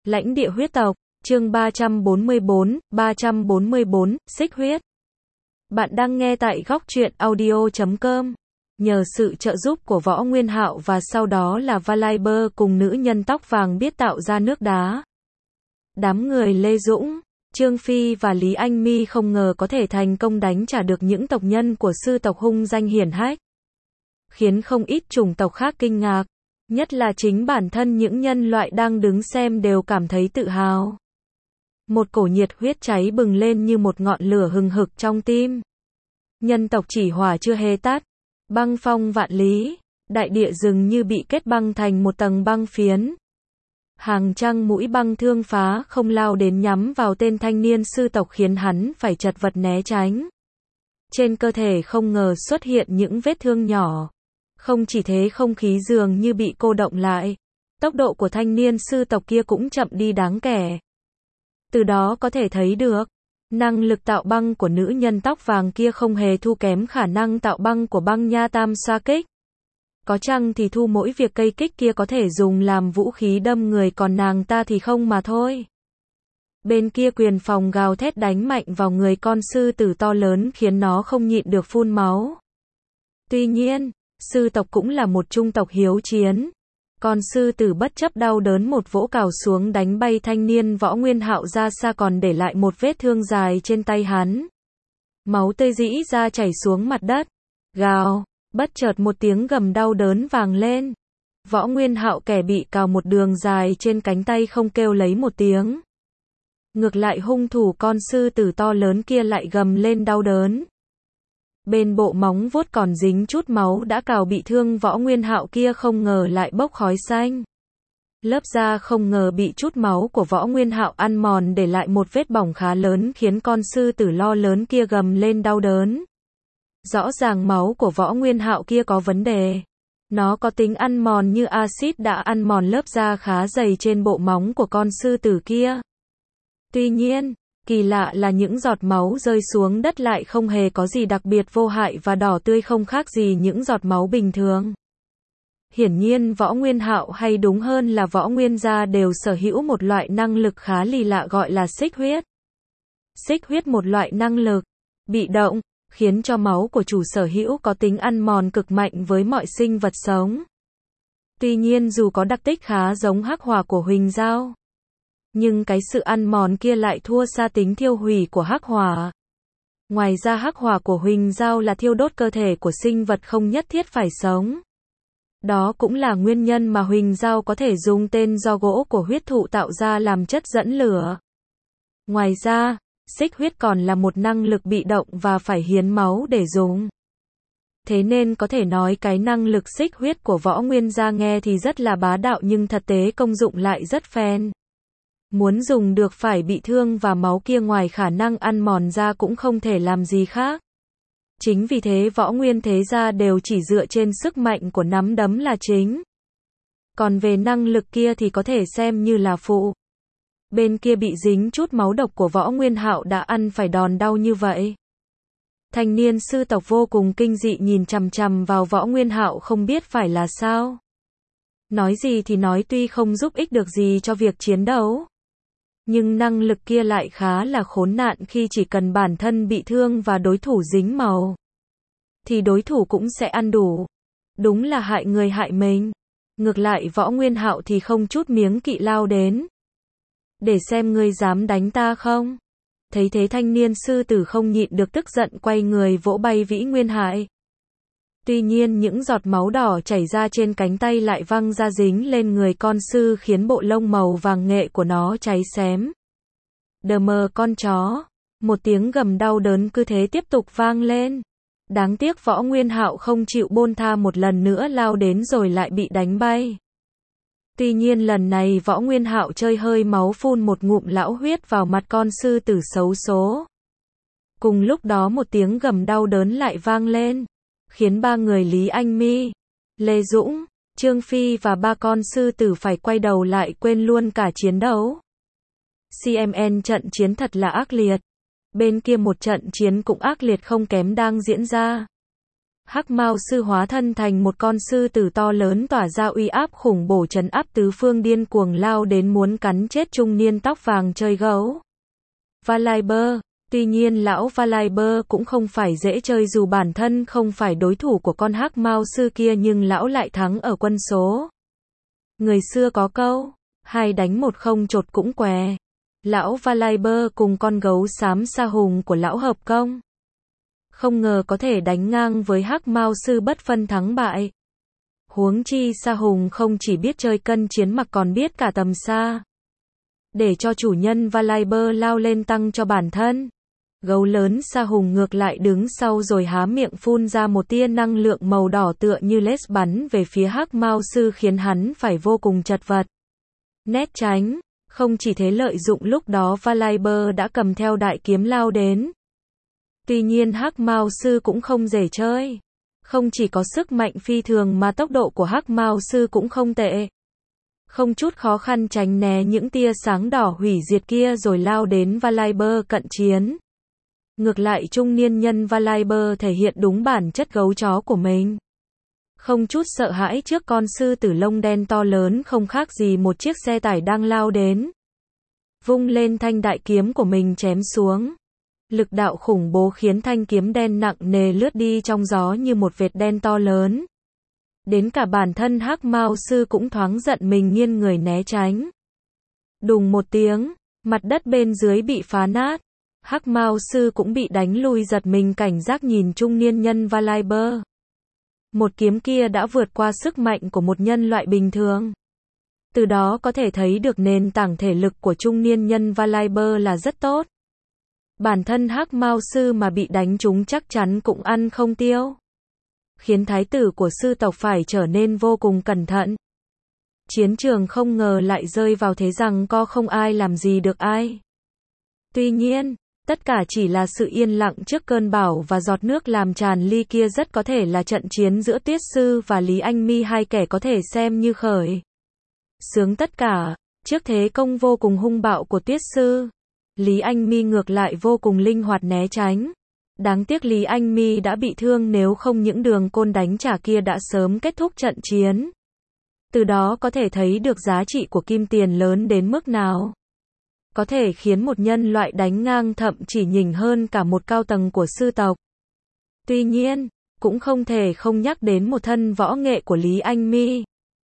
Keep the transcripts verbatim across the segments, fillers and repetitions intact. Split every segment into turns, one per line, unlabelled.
Lãnh địa huyết tộc, chương ba trăm bốn mươi bốn, ba trăm bốn mươi bốn, xích huyết. Bạn đang nghe tại góc truyện audio chấm com. Nhờ sự trợ giúp của Võ Nguyên Hạo và sau đó là Valiber cùng nữ nhân tóc vàng biết tạo ra nước đá. Đám người Lê Dũng, Trương Phi và Lý Anh Mi không ngờ có thể thành công đánh trả được những tộc nhân của sư tộc hung danh hiển hách, khiến không ít chủng tộc khác kinh ngạc. Nhất là chính bản thân những nhân loại đang đứng xem đều cảm thấy tự hào. Một cổ nhiệt huyết cháy bừng lên như một ngọn lửa hừng hực trong tim. Nhân tộc chỉ hỏa chưa hề tắt. Băng phong vạn lý. Đại địa dường như bị kết băng thành một tầng băng phiến. Hàng trăm mũi băng thương phá không lao đến nhắm vào tên thanh niên sư tộc khiến hắn phải chật vật né tránh. Trên cơ thể không ngờ xuất hiện những vết thương nhỏ. Không chỉ thế, không khí dường như bị cô động lại. Tốc độ của thanh niên sư tộc kia cũng chậm đi đáng kể. Từ đó có thể thấy được, năng lực tạo băng của nữ nhân tóc vàng kia không hề thua kém khả năng tạo băng của băng nha tam xoa kích. Có chăng thì thu mỗi việc cây kích kia có thể dùng làm vũ khí đâm người, còn nàng ta thì không mà thôi. Bên kia quyền phòng gào thét đánh mạnh vào người con sư tử to lớn khiến nó không nhịn được phun máu. Tuy nhiên, sư tộc cũng là một chủng tộc hiếu chiến. Con sư tử bất chấp đau đớn một vỗ cào xuống đánh bay thanh niên Võ Nguyên Hạo ra xa, còn để lại một vết thương dài trên tay hắn. Máu tươi rỉ ra chảy xuống mặt đất. Gào, bất chợt một tiếng gầm đau đớn vang lên. Võ Nguyên Hạo kẻ bị cào một đường dài trên cánh tay không kêu lấy một tiếng. Ngược lại hung thủ con sư tử to lớn kia lại gầm lên đau đớn. Bên bộ móng vuốt còn dính chút máu đã cào bị thương Võ Nguyên Hạo kia không ngờ lại bốc khói xanh. Lớp da không ngờ bị chút máu của Võ Nguyên Hạo ăn mòn để lại một vết bỏng khá lớn khiến con sư tử lo lớn kia gầm lên đau đớn. Rõ ràng máu của Võ Nguyên Hạo kia có vấn đề. Nó có tính ăn mòn như axit đã ăn mòn lớp da khá dày trên bộ móng của con sư tử kia. Tuy nhiên, kỳ lạ là những giọt máu rơi xuống đất lại không hề có gì đặc biệt, vô hại và đỏ tươi không khác gì những giọt máu bình thường. Hiển nhiên Võ Nguyên Hạo, hay đúng hơn là Võ Nguyên gia, đều sở hữu một loại năng lực khá lì lạ gọi là xích huyết. Xích huyết một loại năng lực bị động, khiến cho máu của chủ sở hữu có tính ăn mòn cực mạnh với mọi sinh vật sống. Tuy nhiên dù có đặc tích khá giống hắc hỏa của Huỳnh Giao, nhưng cái sự ăn mòn kia lại thua xa tính thiêu hủy của hắc hỏa. Ngoài ra hắc hỏa của Huỳnh Giao là thiêu đốt cơ thể của sinh vật không nhất thiết phải sống. Đó cũng là nguyên nhân mà Huỳnh Giao có thể dùng tên do gỗ của huyết thụ tạo ra làm chất dẫn lửa. Ngoài ra, xích huyết còn là một năng lực bị động và phải hiến máu để dùng. Thế nên có thể nói cái năng lực xích huyết của Võ Nguyên gia nghe thì rất là bá đạo nhưng thực tế công dụng lại rất phèn. Muốn dùng được phải bị thương và máu kia ngoài khả năng ăn mòn ra cũng không thể làm gì khác. Chính vì thế Võ Nguyên thế gia đều chỉ dựa trên sức mạnh của nắm đấm là chính. Còn về năng lực kia thì có thể xem như là phụ. Bên kia bị dính chút máu độc của Võ Nguyên Hạo đã ăn phải đòn đau như vậy. Thanh niên sư tộc vô cùng kinh dị nhìn chằm chằm vào Võ Nguyên Hạo không biết phải là sao. Nói gì thì nói, tuy không giúp ích được gì cho việc chiến đấu, nhưng năng lực kia lại khá là khốn nạn khi chỉ cần bản thân bị thương và đối thủ dính màu, thì đối thủ cũng sẽ ăn đủ. Đúng là hại người hại mình. Ngược lại Võ Nguyên Hạo thì không chút miếng kỵ lao đến. Để xem ngươi dám đánh ta không? Thấy thế thanh niên sư tử không nhịn được tức giận quay người vỗ bay Vĩ Nguyên Hải. Tuy nhiên những giọt máu đỏ chảy ra trên cánh tay lại văng ra dính lên người con sư khiến bộ lông màu vàng nghệ của nó cháy xém. Đờ mờ con chó. Một tiếng gầm đau đớn cứ thế tiếp tục vang lên. Đáng tiếc Võ Nguyên Hạo không chịu buông tha, một lần nữa lao đến rồi lại bị đánh bay. Tuy nhiên lần này Võ Nguyên Hạo chơi hơi máu phun một ngụm lão huyết vào mặt con sư tử xấu số. Cùng lúc đó một tiếng gầm đau đớn lại vang lên, khiến ba người Lý Anh Mi, Lê Dũng, Trương Phi và ba con sư tử phải quay đầu lại, quên luôn cả chiến đấu. xê em en trận chiến thật là ác liệt. Bên kia một trận chiến cũng ác liệt không kém đang diễn ra. Hắc Mao sư hóa thân thành một con sư tử to lớn tỏa ra uy áp khủng bổ trấn áp tứ phương, điên cuồng lao đến muốn cắn chết trung niên tóc vàng chơi gấu Valiber. Tuy nhiên lão Valiber cũng không phải dễ chơi, dù bản thân không phải đối thủ của con Hắc Mao sư kia nhưng lão lại thắng ở quân số. Người xưa có câu, hai đánh một không chột cũng què. Lão Valiber cùng con gấu xám Sa Hùng của lão hợp công. Không ngờ có thể đánh ngang với Hắc Mao sư bất phân thắng bại. Huống chi Sa Hùng không chỉ biết chơi cân chiến mà còn biết cả tầm xa. Để cho chủ nhân Valiber lao lên tăng cho bản thân. Gấu lớn Sa Hùng ngược lại đứng sau rồi há miệng phun ra một tia năng lượng màu đỏ tựa như laser bắn về phía Hắc Mao sư, khiến hắn phải vô cùng chật vật. Né tránh, không chỉ thế, lợi dụng lúc đó Valiber đã cầm theo đại kiếm lao đến. Tuy nhiên Hắc Mao sư cũng không dễ chơi. Không chỉ có sức mạnh phi thường mà tốc độ của Hắc Mao sư cũng không tệ. Không chút khó khăn tránh né những tia sáng đỏ hủy diệt kia rồi lao đến Valiber cận chiến. Ngược lại trung niên nhân Valiber thể hiện đúng bản chất gấu chó của mình. Không chút sợ hãi trước con sư tử lông đen to lớn không khác gì một chiếc xe tải đang lao đến. Vung lên thanh đại kiếm của mình chém xuống. Lực đạo khủng bố khiến thanh kiếm đen nặng nề lướt đi trong gió như một vệt đen to lớn. Đến cả bản thân Hắc Mao sư cũng thoáng giận mình, nghiêng người né tránh. Đùng một tiếng, mặt đất bên dưới bị phá nát. Hắc Mao sư cũng bị đánh lui, giật mình cảnh giác nhìn trung niên nhân Valiber. Một kiếm kia đã vượt qua sức mạnh của một nhân loại bình thường. Từ đó có thể thấy được nền tảng thể lực của trung niên nhân Valiber là rất tốt. Bản thân Hắc Mao sư mà bị đánh trúng chắc chắn cũng ăn không tiêu. Khiến thái tử của sư tộc phải trở nên vô cùng cẩn thận. Chiến trường không ngờ lại rơi vào thế giằng co, không ai làm gì được ai. Tuy nhiên, tất cả chỉ là sự yên lặng trước cơn bão và giọt nước làm tràn ly kia, rất có thể là trận chiến giữa Tuyết sư và Lý Anh Mi, hai kẻ có thể xem như khởi xướng tất cả. Trước thế công vô cùng hung bạo của Tuyết sư, Lý Anh Mi ngược lại vô cùng linh hoạt né tránh. Đáng tiếc Lý Anh Mi đã bị thương, nếu không những đường côn đánh trả kia đã sớm kết thúc trận chiến. Từ đó có thể thấy được giá trị của kim tiền lớn đến mức nào. Có thể khiến một nhân loại đánh ngang, thậm chỉ nhỉnh hơn cả một cao tầng của sư tộc. Tuy nhiên, cũng không thể không nhắc đến một thân võ nghệ của Lý Anh Mi.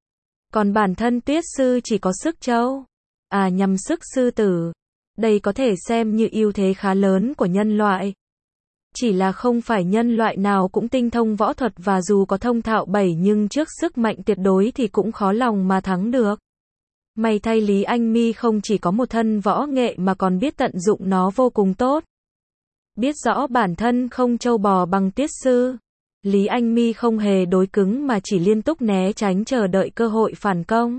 Còn bản thân Tuyết sư chỉ có sức trâu, à nhằm sức sư tử. Đây có thể xem như ưu thế khá lớn của nhân loại. Chỉ là không phải nhân loại nào cũng tinh thông võ thuật, và dù có thông thạo bảy nhưng trước sức mạnh tuyệt đối thì cũng khó lòng mà thắng được. May thay Lý Anh Mi không chỉ có một thân võ nghệ mà còn biết tận dụng nó vô cùng tốt. Biết rõ bản thân không trâu bò bằng Tuyết sư, Lý Anh Mi không hề đối cứng mà chỉ liên tục né tránh, chờ đợi cơ hội phản công.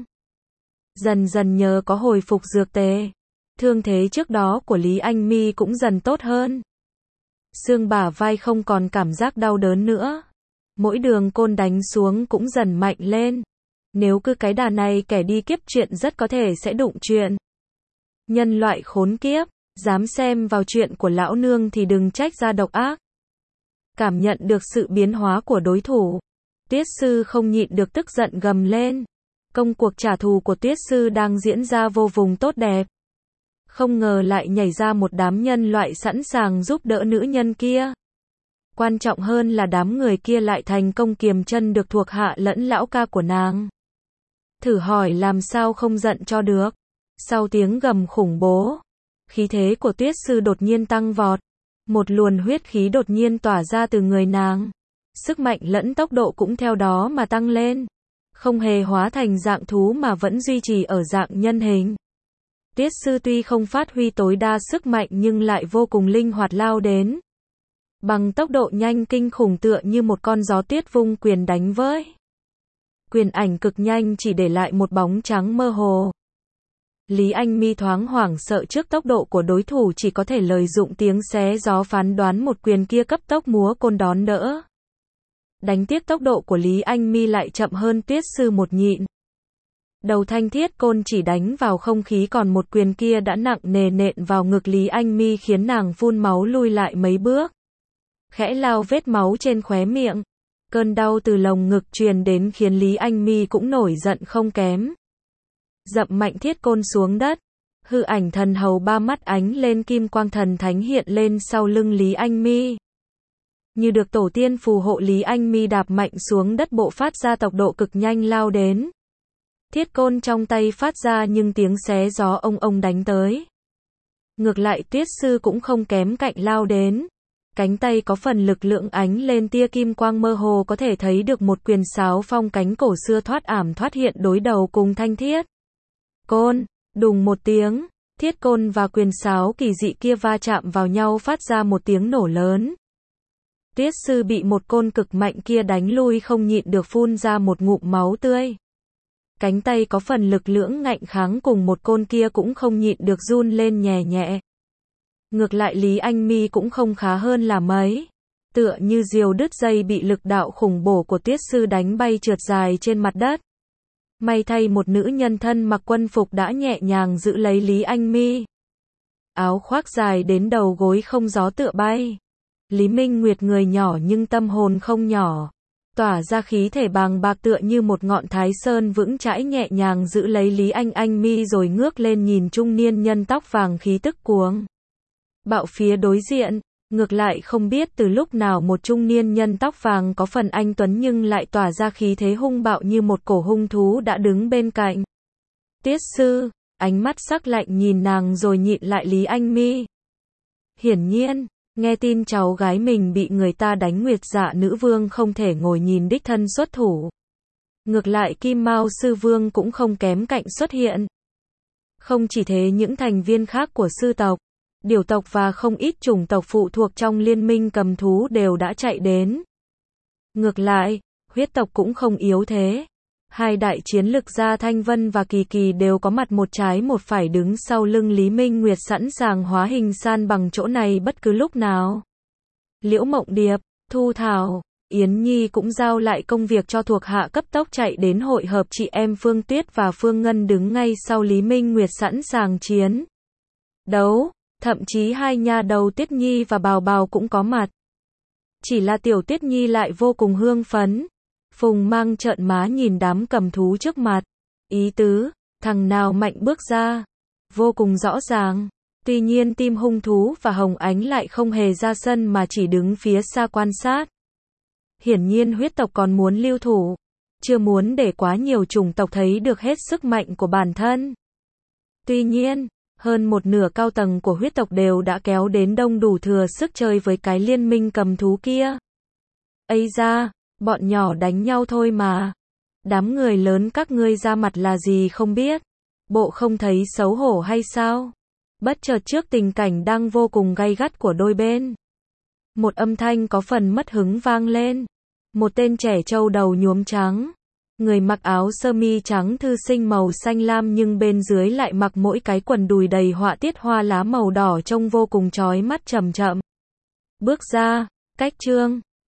Dần dần nhờ có hồi phục dược tề, thương thế trước đó của Lý Anh Mi cũng dần tốt hơn. Xương bả vai không còn cảm giác đau đớn nữa. Mỗi đường côn đánh xuống cũng dần mạnh lên. Nếu cứ cái đà này kẻ đi kiếp chuyện rất có thể sẽ đụng chuyện. Nhân loại khốn kiếp, dám xem vào chuyện của lão nương thì đừng trách ra độc ác. Cảm nhận được sự biến hóa của đối thủ, Tuyết sư không nhịn được tức giận gầm lên. Công cuộc trả thù của Tuyết sư đang diễn ra vô cùng tốt đẹp. Không ngờ lại nhảy ra một đám nhân loại sẵn sàng giúp đỡ nữ nhân kia. Quan trọng hơn là đám người kia lại thành công kiềm chân được thuộc hạ lẫn lão ca của nàng. Thử hỏi làm sao không giận cho được. Sau tiếng gầm khủng bố, khí thế của Tuyết sư đột nhiên tăng vọt. Một luồng huyết khí đột nhiên tỏa ra từ người nàng. Sức mạnh lẫn tốc độ cũng theo đó mà tăng lên. Không hề hóa thành dạng thú mà vẫn duy trì ở dạng nhân hình. Tuyết sư tuy không phát huy tối đa sức mạnh nhưng lại vô cùng linh hoạt lao đến. Bằng tốc độ nhanh kinh khủng, tựa như một con gió tuyết vung quyền đánh với. Quyền ảnh cực nhanh chỉ để lại một bóng trắng mơ hồ. Lý Anh Mi thoáng hoảng sợ trước tốc độ của đối thủ, chỉ có thể lợi dụng tiếng xé gió phán đoán một quyền kia cấp tốc múa côn đón đỡ. Đánh tiếc tốc độ của Lý Anh Mi lại chậm hơn Tuyết sư một nhịn. Đầu thanh thiết côn chỉ đánh vào không khí, còn một quyền kia đã nặng nề nện vào ngực Lý Anh Mi khiến nàng phun máu lui lại mấy bước. Khẽ lau vết máu trên khóe miệng. Cơn đau từ lồng ngực truyền đến khiến Lý Anh Mi cũng nổi giận không kém. Dậm mạnh thiết côn xuống đất. Hư ảnh thần hầu ba mắt ánh lên kim quang thần thánh hiện lên sau lưng Lý Anh Mi. Như được tổ tiên phù hộ, Lý Anh Mi đạp mạnh xuống đất, bộ phát ra tốc độ cực nhanh lao đến. Thiết côn trong tay phát ra nhưng tiếng xé gió ông ông đánh tới. Ngược lại Tuyết Sư cũng không kém cạnh lao đến. Cánh tay có phần lực lượng ánh lên tia kim quang, mơ hồ có thể thấy được một quyền sáo phong cánh cổ xưa thoát ảm thoát hiện đối đầu cùng thanh thiết côn. Đùng một tiếng, thiết côn và quyền sáo kỳ dị kia va chạm vào nhau phát ra một tiếng nổ lớn. Tuyết Sư bị một côn cực mạnh kia đánh lui không nhịn được phun ra một ngụm máu tươi. Cánh tay có phần lực lưỡng ngạnh kháng cùng một côn kia cũng không nhịn được run lên nhẹ nhẹ. Ngược lại Lý Anh Mi cũng không khá hơn là mấy. Tựa như diều đứt dây bị lực đạo khủng bổ của Tuyết Sư đánh bay trượt dài trên mặt đất. May thay một nữ nhân thân mặc quân phục đã nhẹ nhàng giữ lấy Lý Anh Mi. Áo khoác dài đến đầu gối không gió tựa bay. Lý Minh Nguyệt người nhỏ nhưng tâm hồn không nhỏ. Tỏa ra khí thể bàng bạc tựa như một ngọn thái sơn vững chãi, nhẹ nhàng giữ lấy Lý Anh Anh Mi rồi ngước lên nhìn trung niên nhân tóc vàng khí tức cuồng bạo phía đối diện. Ngược lại không biết từ lúc nào một trung niên nhân tóc vàng có phần anh tuấn nhưng lại tỏa ra khí thế hung bạo như một cổ hung thú đã đứng bên cạnh Tuyết Sư, ánh mắt sắc lạnh nhìn nàng rồi nhịn lại Lý Anh Mi. Hiển nhiên, nghe tin cháu gái mình bị người ta đánh, Nguyệt Dạ nữ vương không thể ngồi nhìn đích thân xuất thủ. Ngược lại Kim Mao sư vương cũng không kém cạnh xuất hiện. Không chỉ thế, những thành viên khác của sư tộc, điểu tộc và không ít chủng tộc phụ thuộc trong liên minh cầm thú đều đã chạy đến. Ngược lại, huyết tộc cũng không yếu thế. Hai đại chiến lực gia Thanh Vân và Kỳ Kỳ đều có mặt một trái một phải đứng sau lưng Lý Minh Nguyệt, sẵn sàng hóa hình san bằng chỗ này bất cứ lúc nào. Liễu Mộng Điệp, Thu Thảo, Yến Nhi cũng giao lại công việc cho thuộc hạ cấp tốc chạy đến hội hợp. Chị em Phương Tuyết và Phương Ngân đứng ngay sau Lý Minh Nguyệt sẵn sàng chiến đấu. Thậm chí hai nha đầu Tuyết Nhi và Bào Bào cũng có mặt. Chỉ là tiểu Tuyết Nhi lại vô cùng hương phấn. Phùng Mang trợn má nhìn đám cầm thú trước mặt. Ý tứ, thằng nào mạnh bước ra. Vô cùng rõ ràng. Tuy nhiên Tim Hung Thú và Hồng Ánh lại không hề ra sân mà chỉ đứng phía xa quan sát. Hiển nhiên huyết tộc còn muốn lưu thủ. Chưa muốn để quá nhiều chủng tộc thấy được hết sức mạnh của bản thân. Tuy nhiên, hơn một nửa cao tầng của huyết tộc đều đã kéo đến đông đủ thừa sức chơi với cái liên minh cầm thú kia. Ây da, bọn nhỏ đánh nhau thôi mà. Đám người lớn các ngươi ra mặt là gì không biết. Bộ không thấy xấu hổ hay sao? Bất chợt trước tình cảnh đang vô cùng gay gắt của đôi bên, một âm thanh có phần mất hứng vang lên. Một tên trẻ trâu đầu nhuốm trắng, người mặc áo sơ mi trắng thư sinh màu xanh lam nhưng bên dưới lại mặc mỗi cái quần đùi đầy họa tiết hoa lá màu đỏ trông vô cùng chói mắt, chậm chậm bước ra. Cách Trương